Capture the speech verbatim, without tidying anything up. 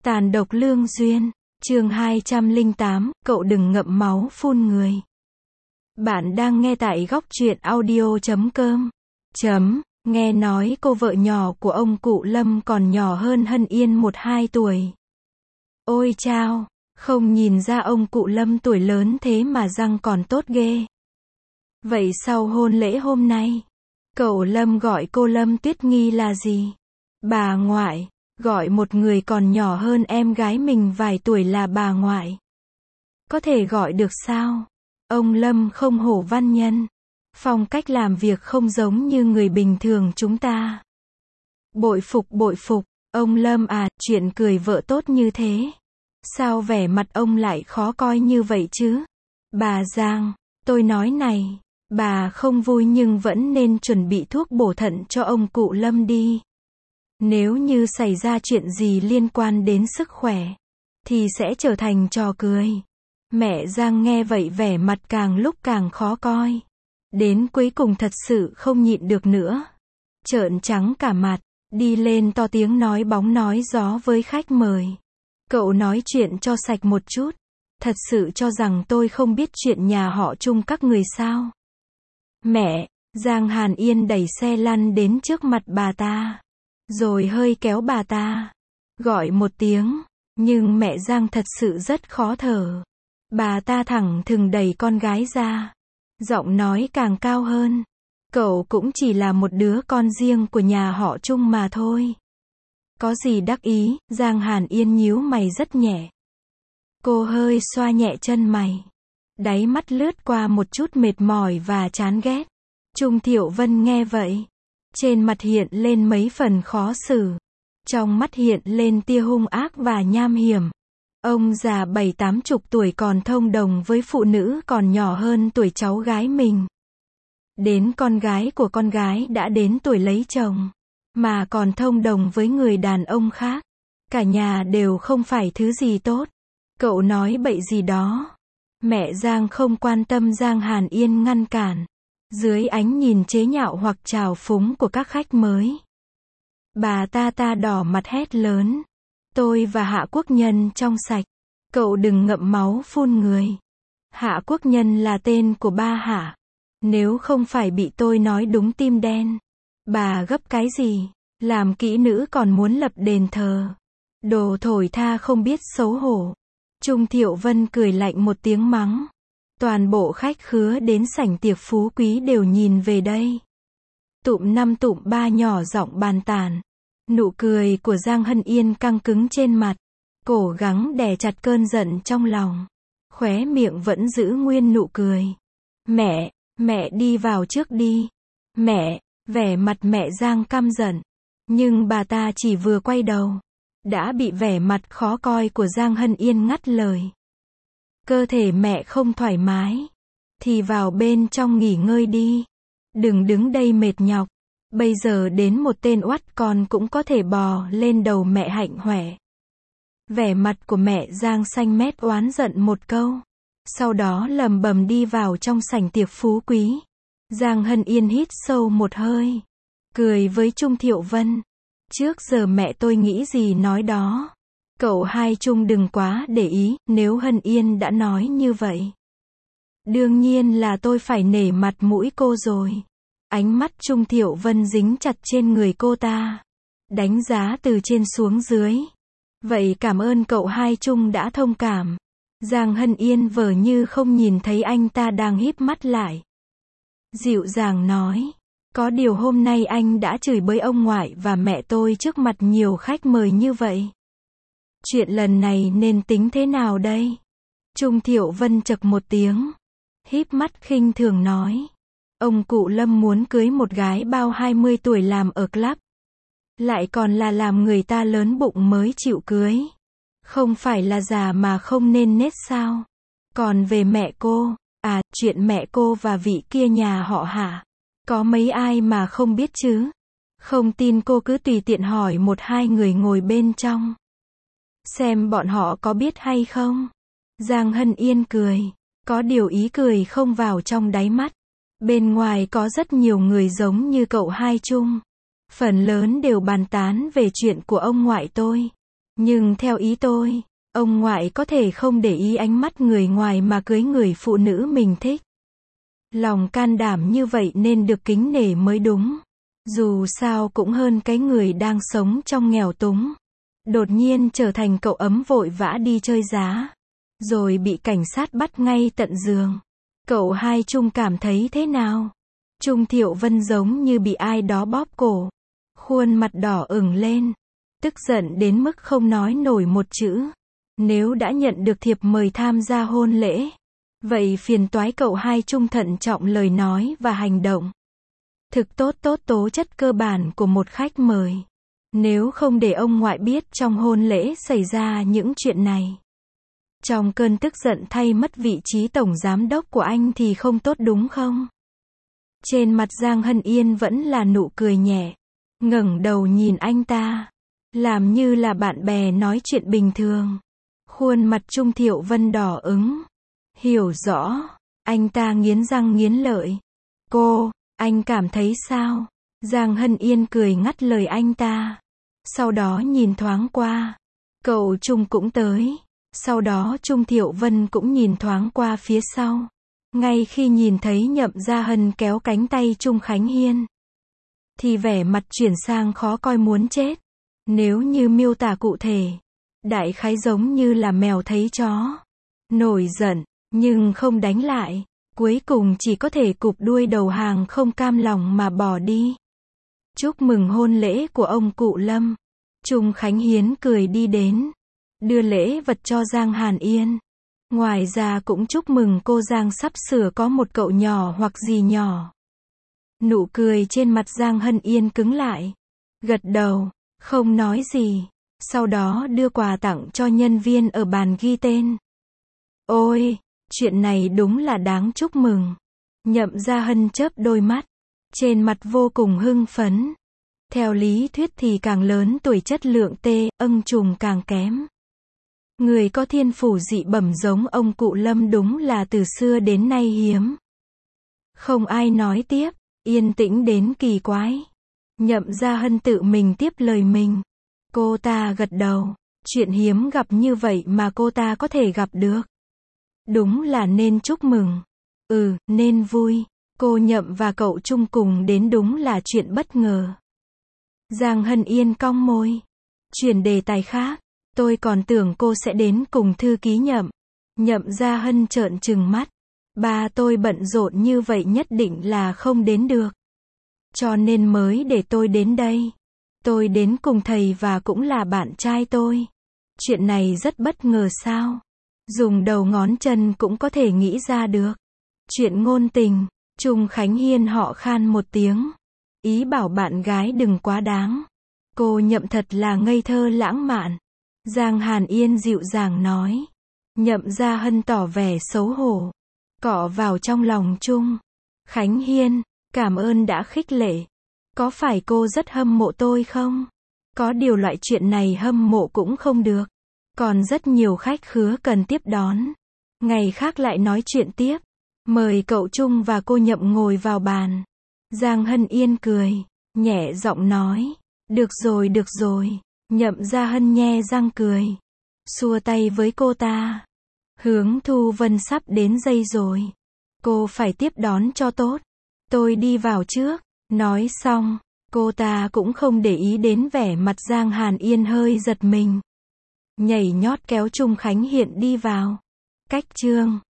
Tàn độc lương duyên, chương hai trăm lẻ tám, cậu đừng ngậm máu phun người. Bạn đang nghe tại góc truyện audio chấm com. Chấm, nghe nói cô vợ nhỏ của ông cụ Lâm còn nhỏ hơn Hân Yên một hai tuổi. Ôi chao, không nhìn ra ông cụ Lâm tuổi lớn thế mà răng còn tốt ghê. Vậy sau hôn lễ hôm nay, cậu Lâm gọi cô Lâm Tuyết Nghi là gì? Bà ngoại. Gọi một người còn nhỏ hơn em gái mình vài tuổi là bà ngoại. Có thể gọi được sao? Ông Lâm không hổ văn nhân. Phong cách làm việc không giống như người bình thường chúng ta. Bội phục bội phục, ông Lâm à, chuyện cười vợ tốt như thế. Sao vẻ mặt ông lại khó coi như vậy chứ? Bà Giang, tôi nói này, bà không vui nhưng vẫn nên chuẩn bị thuốc bổ thận cho ông cụ Lâm đi. Nếu như xảy ra chuyện gì liên quan đến sức khỏe, thì sẽ trở thành trò cười. Mẹ Giang nghe vậy vẻ mặt càng lúc càng khó coi. Đến cuối cùng thật sự không nhịn được nữa. Trợn trắng cả mặt, đi lên to tiếng nói bóng nói gió với khách mời. Cậu nói chuyện cho sạch một chút. Thật sự cho rằng tôi không biết chuyện nhà họ Chung các người sao? Mẹ, Giang Hàn Yên đẩy xe lăn đến trước mặt bà ta. Rồi hơi kéo bà ta. Gọi một tiếng. Nhưng mẹ Giang thật sự rất khó thở. Bà ta thẳng thừng đẩy con gái ra. Giọng nói càng cao hơn. Cậu cũng chỉ là một đứa con riêng của nhà họ Chung mà thôi. Có gì đắc ý, Giang Hàn Yên nhíu mày rất nhẹ. Cô hơi xoa nhẹ chân mày. Đáy mắt lướt qua một chút mệt mỏi và chán ghét. Trung Thiệu Vân nghe vậy. Trên mặt hiện lên mấy phần khó xử. Trong mắt hiện lên tia hung ác và nham hiểm. Ông già bảy tám chục tuổi còn thông đồng với phụ nữ còn nhỏ hơn tuổi cháu gái mình. Đến con gái của con gái đã đến tuổi lấy chồng. Mà còn thông đồng với người đàn ông khác. Cả nhà đều không phải thứ gì tốt. Cậu nói bậy gì đó. Mẹ Giang không quan tâm, Giang Hàn Yên ngăn cản. Dưới ánh nhìn chế nhạo hoặc trào phúng của các khách mới. Bà ta ta đỏ mặt hét lớn. Tôi và Hạ Quốc Nhân trong sạch. Cậu đừng ngậm máu phun người. Hạ Quốc Nhân là tên của ba Hạ. Nếu không phải bị tôi nói đúng tim đen. Bà gấp cái gì? Làm kỹ nữ còn muốn lập đền thờ. Đồ thổi tha không biết xấu hổ. Trung Thiệu Vân cười lạnh một tiếng mắng. Toàn bộ khách khứa đến sảnh tiệc phú quý đều nhìn về đây. Tụm năm tụm ba nhỏ giọng bàn tán. Nụ cười của Giang Hân Yên căng cứng trên mặt. Cố gắng đè chặt cơn giận trong lòng. Khóe miệng vẫn giữ nguyên nụ cười. Mẹ, mẹ đi vào trước đi. Mẹ, vẻ mặt mẹ Giang căm giận. Nhưng bà ta chỉ vừa quay đầu. Đã bị vẻ mặt khó coi của Giang Hân Yên ngắt lời. Cơ thể mẹ không thoải mái. Thì vào bên trong nghỉ ngơi đi. Đừng đứng đây mệt nhọc. Bây giờ đến một tên oắt con cũng có thể bò lên đầu mẹ hạnh hoẹ. Vẻ mặt của mẹ Giang xanh mét oán giận một câu. Sau đó lầm bầm đi vào trong sảnh tiệc phú quý. Giang Hân Yên hít sâu một hơi. Cười với Trung Thiệu Vân. Trước giờ mẹ tôi nghĩ gì nói đó. Cậu hai Trung đừng quá để ý, nếu Hân Yên đã nói như vậy. Đương nhiên là tôi phải nể mặt mũi cô rồi. Ánh mắt Trung Thiệu Vân dính chặt trên người cô ta. Đánh giá từ trên xuống dưới. Vậy cảm ơn cậu hai Trung đã thông cảm. Giang Hân Yên vờ như không nhìn thấy anh ta đang híp mắt lại. Dịu dàng nói. Có điều hôm nay anh đã chửi bới ông ngoại và mẹ tôi trước mặt nhiều khách mời như vậy. Chuyện lần này nên tính thế nào đây? Trung Thiệu Vân chậc một tiếng. Híp mắt khinh thường nói. Ông cụ Lâm muốn cưới một gái bao hai mươi tuổi làm ở club. Lại còn là làm người ta lớn bụng mới chịu cưới. Không phải là già mà không nên nết sao? Còn về mẹ cô, à, chuyện mẹ cô và vị kia nhà họ Hạ. Có mấy ai mà không biết chứ? Không tin cô cứ tùy tiện hỏi một hai người ngồi bên trong. Xem bọn họ có biết hay không? Giang Hân Yên cười. Có điều ý cười không vào trong đáy mắt. Bên ngoài có rất nhiều người giống như cậu hai Trung. Phần lớn đều bàn tán về chuyện của ông ngoại tôi. Nhưng theo ý tôi, ông ngoại có thể không để ý ánh mắt người ngoài mà cưới người phụ nữ mình thích. Lòng can đảm như vậy nên được kính nể mới đúng. Dù sao cũng hơn cái người đang sống trong nghèo túng. Đột nhiên trở thành cậu ấm vội vã đi chơi giá. Rồi bị cảnh sát bắt ngay tận giường. Cậu hai Trung cảm thấy thế nào? Trung Thiệu Vân giống như bị ai đó bóp cổ. Khuôn mặt đỏ ửng lên. Tức giận đến mức không nói nổi một chữ. Nếu đã nhận được thiệp mời tham gia hôn lễ, vậy phiền toái cậu hai Trung thận trọng lời nói và hành động. Thực tốt tốt tố chất cơ bản của một khách mời. Nếu không để ông ngoại biết trong hôn lễ xảy ra những chuyện này. Trong cơn tức giận thay mất vị trí tổng giám đốc của anh thì không tốt đúng không? Trên mặt Giang Hân Yên vẫn là nụ cười nhẹ. Ngẩng đầu nhìn anh ta. Làm như là bạn bè nói chuyện bình thường. Khuôn mặt Trung Thiệu Vân đỏ ửng. Hiểu rõ. Anh ta nghiến răng nghiến lợi. Cô, anh cảm thấy sao? Giang Hân Yên cười ngắt lời anh ta. Sau đó nhìn thoáng qua. Cậu Trung cũng tới. Sau đó Trung Thiệu Vân cũng nhìn thoáng qua phía sau. Ngay khi nhìn thấy Nhậm Gia Hân kéo cánh tay Trung Khánh Hiên, thì vẻ mặt chuyển sang khó coi muốn chết. Nếu như miêu tả cụ thể, đại khái giống như là mèo thấy chó. Nổi giận, nhưng không đánh lại. Cuối cùng chỉ có thể cụp đuôi đầu hàng không cam lòng mà bỏ đi. Chúc mừng hôn lễ của ông cụ Lâm. Trung Khánh Hiến cười đi đến. Đưa lễ vật cho Giang Hàn Yên. Ngoài ra cũng chúc mừng cô Giang sắp sửa có một cậu nhỏ hoặc gì nhỏ. Nụ cười trên mặt Giang Hân Yên cứng lại. Gật đầu, không nói gì. Sau đó đưa quà tặng cho nhân viên ở bàn ghi tên. Ôi, chuyện này đúng là đáng chúc mừng. Nhậm Gia Hân chớp đôi mắt. Trên mặt vô cùng hưng phấn. Theo lý thuyết thì càng lớn tuổi chất lượng tê, âng trùng càng kém. Người có thiên phủ dị bẩm giống ông cụ Lâm đúng là từ xưa đến nay hiếm. Không ai nói tiếp, yên tĩnh đến kỳ quái. Nhậm Gia Hân tự mình tiếp lời mình. Cô ta gật đầu, chuyện hiếm gặp như vậy mà cô ta có thể gặp được. Đúng là nên chúc mừng. Ừ, nên vui. Cô Nhậm và cậu Trung cùng đến đúng là chuyện bất ngờ. Giang Hân Yên cong môi. Chuyển đề tài khác. Tôi còn tưởng cô sẽ đến cùng thư ký Nhậm. Nhậm Gia Hân trợn trừng mắt. Ba tôi bận rộn như vậy nhất định là không đến được. Cho nên mới để tôi đến đây. Tôi đến cùng thầy và cũng là bạn trai tôi. Chuyện này rất bất ngờ sao? Dùng đầu ngón chân cũng có thể nghĩ ra được. Chuyện ngôn tình. Trung Khánh Hiên họ khan một tiếng. Ý bảo bạn gái đừng quá đáng. Cô Nhậm thật là ngây thơ lãng mạn. Giang Hàn Yên dịu dàng nói. Nhậm Gia Hân tỏ vẻ xấu hổ. Cọ vào trong lòng Trung Khánh Hiên. Cảm ơn đã khích lệ. Có phải cô rất hâm mộ tôi không? Có điều loại chuyện này hâm mộ cũng không được. Còn rất nhiều khách khứa cần tiếp đón. Ngày khác lại nói chuyện tiếp. Mời cậu Trung và cô Nhậm ngồi vào bàn. Giang Hân Yên cười. Nhẹ giọng nói. Được rồi được rồi. Nhậm Gia Hân nhe răng cười. Xua tay với cô ta. Hướng Thu Vân sắp đến giây rồi. Cô phải tiếp đón cho tốt. Tôi đi vào trước. Nói xong, cô ta cũng không để ý đến vẻ mặt Giang Hàn Yên hơi giật mình. Nhảy nhót kéo Trung Khánh Hiện đi vào. Cách chương